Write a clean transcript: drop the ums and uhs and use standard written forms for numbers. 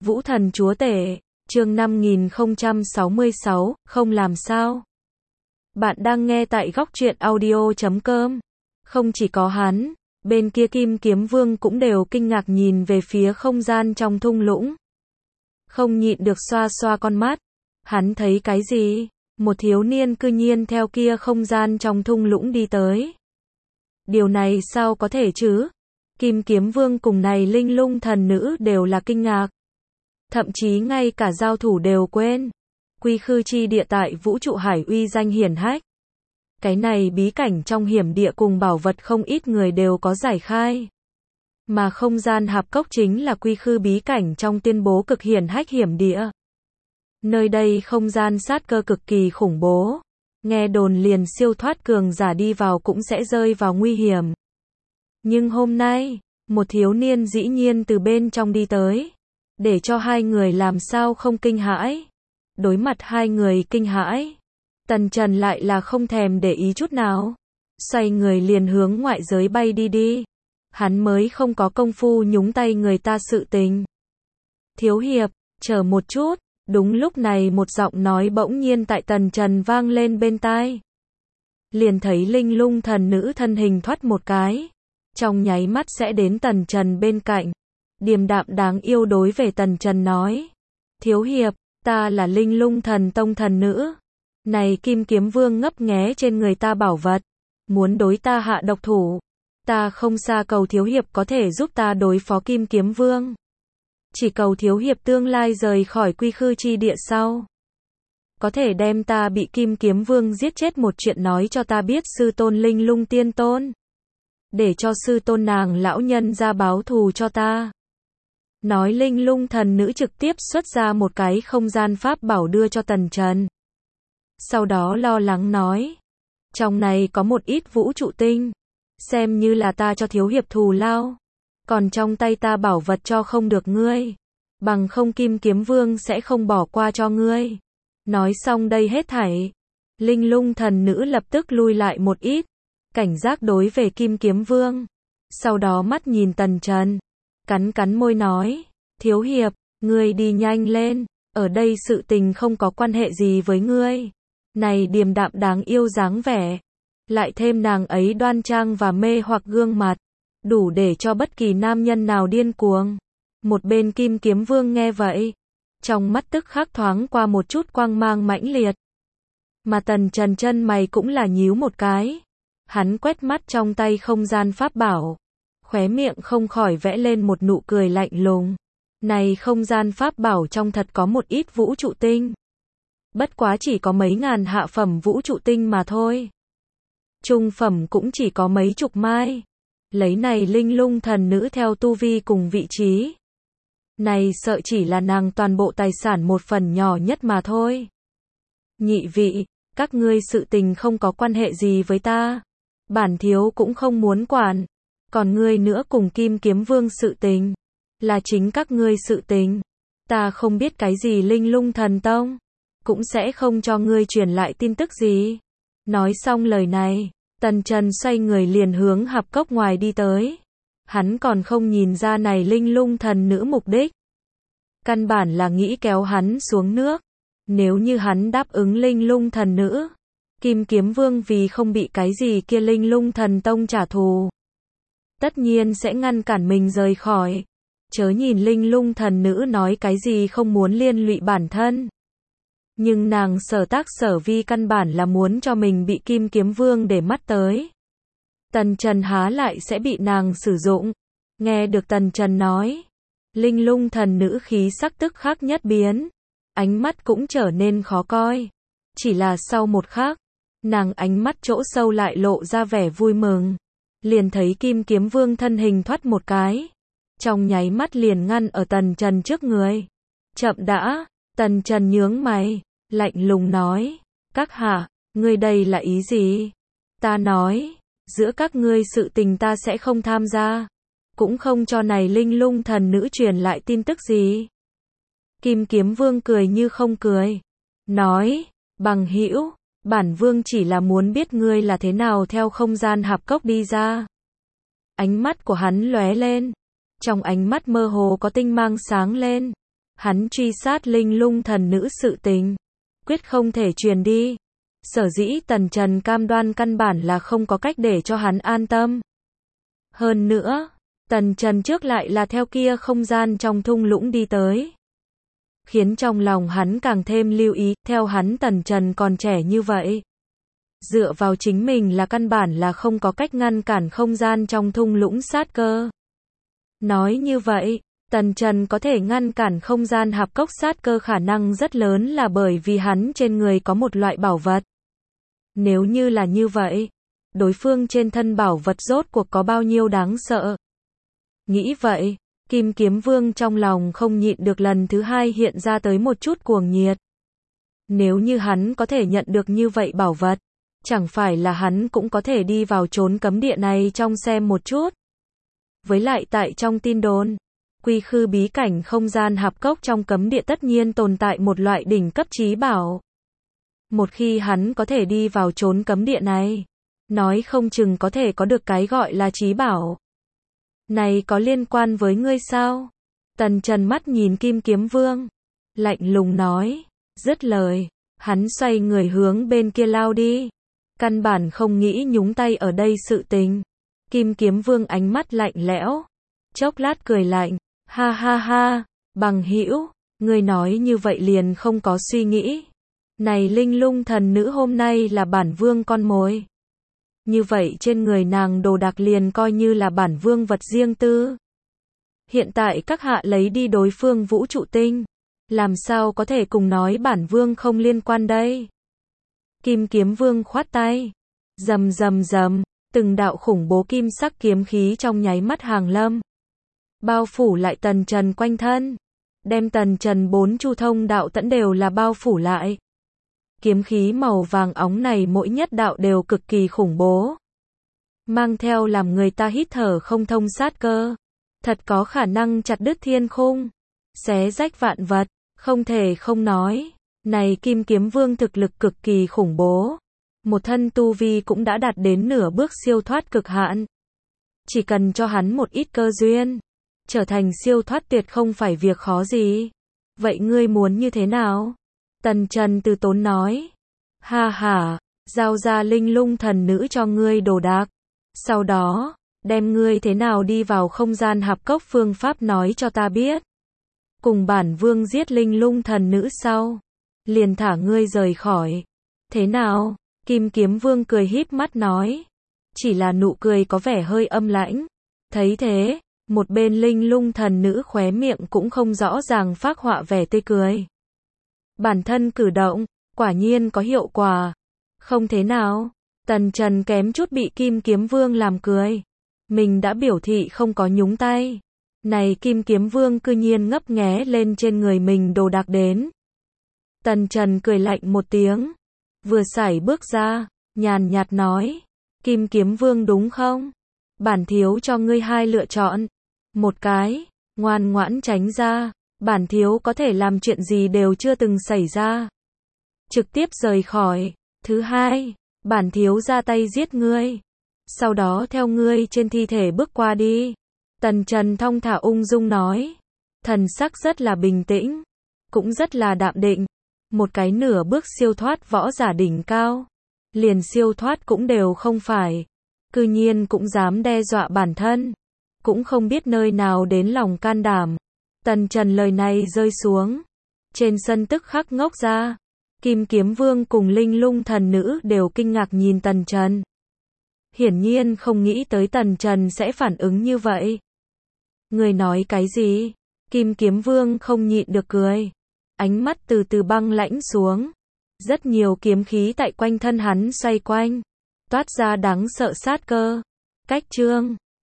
Vũ Thần Chúa Tể, chương 5066, không làm sao. Bạn đang nghe tại góc truyện audio.com. Không chỉ có hắn, bên kia Kim Kiếm Vương cũng đều kinh ngạc nhìn về phía không gian trong thung lũng. Không nhịn được xoa xoa con mắt. Hắn thấy cái gì? Một thiếu niên cư nhiên theo kia không gian trong thung lũng đi tới. Điều này sao có thể chứ? Kim Kiếm Vương cùng này linh lung thần nữ đều là kinh ngạc. Thậm chí ngay cả giao thủ đều quên. Quy Khư chi địa tại vũ trụ hải uy danh hiển hách. Cái này bí cảnh trong hiểm địa cùng bảo vật không ít người đều có giải khai. Mà không gian hạp cốc chính là Quy Khư bí cảnh trong tuyên bố cực hiển hách hiểm địa. Nơi đây không gian sát cơ cực kỳ khủng bố. Nghe đồn liền siêu thoát cường giả đi vào cũng sẽ rơi vào nguy hiểm. Nhưng hôm nay, một thiếu niên dĩ nhiên từ bên trong đi tới. Để cho hai người làm sao không kinh hãi. Đối mặt hai người kinh hãi, Tần Trần lại là không thèm để ý chút nào. Xoay người liền hướng ngoại giới bay đi. Hắn mới không có công phu nhúng tay người ta sự tình. Thiếu hiệp, chờ một chút. Đúng lúc này một giọng nói bỗng nhiên tại Tần Trần vang lên bên tai. Liền thấy linh lung thần nữ thân hình thoát một cái. Trong nháy mắt sẽ đến Tần Trần bên cạnh. Điềm đạm đáng yêu đối về Tần Trần nói. Thiếu hiệp, ta là linh lung thần tông thần nữ. Này Kim Kiếm Vương ngấp nghé trên người ta bảo vật. Muốn đối ta hạ độc thủ. Ta không xa cầu thiếu hiệp có thể giúp ta đối phó Kim Kiếm Vương. Chỉ cầu thiếu hiệp tương lai rời khỏi Quy Khư chi địa sau. Có thể đem ta bị Kim Kiếm Vương giết chết một chuyện nói cho ta biết sư tôn linh lung tiên tôn. Để cho sư tôn nàng lão nhân ra báo thù cho ta. Nói linh lung thần nữ trực tiếp xuất ra một cái không gian pháp bảo đưa cho Tần Trần. Sau đó lo lắng nói. Trong này có một ít vũ trụ tinh. Xem như là ta cho thiếu hiệp thù lao. Còn trong tay ta bảo vật cho không được ngươi. Bằng không Kim Kiếm Vương sẽ không bỏ qua cho ngươi. Nói xong đây hết thảy. Linh lung thần nữ lập tức lui lại một ít. Cảnh giác đối về Kim Kiếm Vương. Sau đó mắt nhìn Tần Trần. Cắn môi nói. Thiếu hiệp, ngươi đi nhanh lên. Ở đây sự tình không có quan hệ gì với ngươi. Này điềm đạm đáng yêu dáng vẻ. Lại thêm nàng ấy đoan trang và mê hoặc gương mặt. Đủ để cho bất kỳ nam nhân nào điên cuồng. Một bên Kim Kiếm Vương nghe vậy. Trong mắt tức khắc thoáng qua một chút quang mang mãnh liệt. Mà Tần Trần chân mày cũng là nhíu một cái. Hắn quét mắt trong tay không gian pháp bảo. Khóe miệng không khỏi vẽ lên một nụ cười lạnh lùng. Này không gian pháp bảo trong thật có một ít vũ trụ tinh. Bất quá chỉ có mấy ngàn hạ phẩm vũ trụ tinh mà thôi. Trung phẩm cũng chỉ có mấy chục mai. Lấy này linh lung thần nữ theo tu vi cùng vị trí. Này sợ chỉ là nàng toàn bộ tài sản một phần nhỏ nhất mà thôi. Nhị vị, các ngươi sự tình không có quan hệ gì với ta. Bản thiếu cũng không muốn quản. Còn ngươi nữa cùng Kim Kiếm Vương sự tình. Là chính các ngươi sự tình. Ta không biết cái gì linh lung thần tông. Cũng sẽ không cho ngươi truyền lại tin tức gì. Nói xong lời này. Tần Trần xoay người liền hướng hạp cốc ngoài đi tới. Hắn còn không nhìn ra này linh lung thần nữ mục đích. Căn bản là nghĩ kéo hắn xuống nước. Nếu như hắn đáp ứng linh lung thần nữ. Kim Kiếm Vương vì không bị cái gì kia linh lung thần tông trả thù. Tất nhiên sẽ ngăn cản mình rời khỏi. Chớ nhìn linh lung thần nữ nói cái gì không muốn liên lụy bản thân. Nhưng nàng sở tác sở vi căn bản là muốn cho mình bị Kim Kiếm Vương để mắt tới. Tần Trần há lại sẽ bị nàng sử dụng. Nghe được Tần Trần nói. Linh lung thần nữ khí sắc tức khắc nhất biến. Ánh mắt cũng trở nên khó coi. Chỉ là sau một khắc. Nàng ánh mắt chỗ sâu lại lộ ra vẻ vui mừng. Liền thấy Kim Kiếm Vương thân hình thoát một cái. Trong nháy mắt liền ngăn ở Tần Trần trước người. Chậm đã. Tần Trần nhướng mày. Lạnh lùng nói. Các hạ, ngươi đây là ý gì? Ta nói. Giữa các ngươi sự tình ta sẽ không tham gia. Cũng không cho này linh lung thần nữ truyền lại tin tức gì. Kim Kiếm Vương cười như không cười. Nói. Bằng hữu. Bản vương chỉ là muốn biết ngươi là thế nào theo không gian hạp cốc đi ra. Ánh mắt của hắn lóe lên. Trong ánh mắt mơ hồ có tinh mang sáng lên. hắn truy sát linh lung thần nữ sự tình, quyết không thể truyền đi. Sở dĩ Tần Trần cam đoan căn bản là không có cách để cho hắn an tâm. Hơn nữa, Tần Trần trước lại là theo kia không gian trong thung lũng đi tới, khiến trong lòng hắn càng thêm lưu ý, theo hắn Tần Trần còn trẻ như vậy, dựa vào chính mình là căn bản là không có cách ngăn cản không gian trong thung lũng sát cơ. Nói như vậy, Tần Trần có thể ngăn cản không gian hạp cốc sát cơ khả năng rất lớn là bởi vì hắn trên người có một loại bảo vật. Nếu như là như vậy, đối phương trên thân bảo vật rốt cuộc có bao nhiêu đáng sợ. Nghĩ vậy, Kim Kiếm Vương trong lòng không nhịn được lần thứ hai hiện ra tới một chút cuồng nhiệt. Nếu như hắn có thể nhận được như vậy bảo vật, chẳng phải là hắn cũng có thể đi vào chốn cấm địa này trong xem một chút. Với lại tại trong tin đồn, quy khư bí cảnh không gian hạp cốc trong cấm địa tất nhiên tồn tại một loại đỉnh cấp trí bảo. Một khi hắn có thể đi vào chốn cấm địa này, nói không chừng có thể có được cái gọi là trí bảo. Này có liên quan với ngươi sao? Tần Trần mắt nhìn Kim Kiếm Vương, lạnh lùng nói, dứt lời, hắn xoay người hướng bên kia lao đi, căn bản không nghĩ nhúng tay ở đây sự tình. Kim Kiếm Vương ánh mắt lạnh lẽo, chốc lát cười lạnh, ha ha ha, bằng hữu, ngươi nói như vậy liền không có suy nghĩ. Này linh lung thần nữ hôm nay là bản vương con mồi. Như vậy trên người nàng đồ đạc liền coi như là bản vương vật riêng tư. Hiện tại các hạ lấy đi đối phương vũ trụ tinh, làm sao có thể cùng nói bản vương không liên quan đây? Kim Kiếm Vương khoát tay, rầm rầm rầm, từng đạo khủng bố kim sắc kiếm khí trong nháy mắt hàng lâm, bao phủ lại Tần Trần quanh thân, đem Tần Trần 4 chu thông đạo tẫn đều là bao phủ lại. Kiếm khí màu vàng óng này mỗi nhất đạo đều cực kỳ khủng bố, mang theo làm người ta hít thở không thông sát cơ, thật có khả năng chặt đứt thiên khung, xé rách vạn vật, không thể không nói, này Kim Kiếm Vương thực lực cực kỳ khủng bố, một thân tu vi cũng đã đạt đến nửa bước siêu thoát cực hạn. Chỉ cần cho hắn một ít cơ duyên, trở thành siêu thoát tuyệt không phải việc khó gì. Vậy ngươi muốn như thế nào? Tần Trần từ tốn nói. Ha ha, giao ra linh lung thần nữ cho ngươi đồ đạc. Sau đó, đem ngươi thế nào đi vào không gian hạp cốc phương pháp nói cho ta biết. Cùng bản vương giết linh lung thần nữ sau, liền thả ngươi rời khỏi. Thế nào? Kim Kiếm Vương cười híp mắt nói. Chỉ là nụ cười có vẻ hơi âm lãnh. Thấy thế, một bên linh lung thần nữ khóe miệng cũng không rõ ràng phác họa vẻ tươi cười. Bản thân cử động, quả nhiên có hiệu quả. Không thế nào, Tần Trần kém chút bị Kim Kiếm Vương làm cười. Mình đã biểu thị không có nhúng tay. Này Kim Kiếm Vương cư nhiên ngấp nghé lên trên người mình đồ đạc đến. Tần Trần cười lạnh một tiếng, vừa sải bước ra, nhàn nhạt nói, Kim Kiếm Vương đúng không? Bản thiếu cho ngươi hai lựa chọn. Một cái, ngoan ngoãn tránh ra, bản thiếu có thể làm chuyện gì đều chưa từng xảy ra, trực tiếp rời khỏi. Thứ hai, bản thiếu ra tay giết ngươi, sau đó theo ngươi trên thi thể bước qua đi. Tần Trần thong thả ung dung nói, thần sắc rất là bình tĩnh, cũng rất là đạm định. Một cái nửa bước siêu thoát võ giả đỉnh cao, liền siêu thoát cũng đều không phải, cư nhiên cũng dám đe dọa bản thân, cũng không biết nơi nào đến lòng can đảm. Tần Trần lời này rơi xuống, trên sân tức khắc ngốc ra. Kim Kiếm Vương cùng linh lung thần nữ đều kinh ngạc nhìn Tần Trần. Hiển nhiên không nghĩ tới Tần Trần sẽ phản ứng như vậy. Người nói cái gì? Kim Kiếm Vương không nhịn được cười. Ánh mắt từ từ băng lãnh xuống. Rất nhiều kiếm khí tại quanh thân hắn xoay quanh, toát ra đáng sợ sát cơ. Cách chương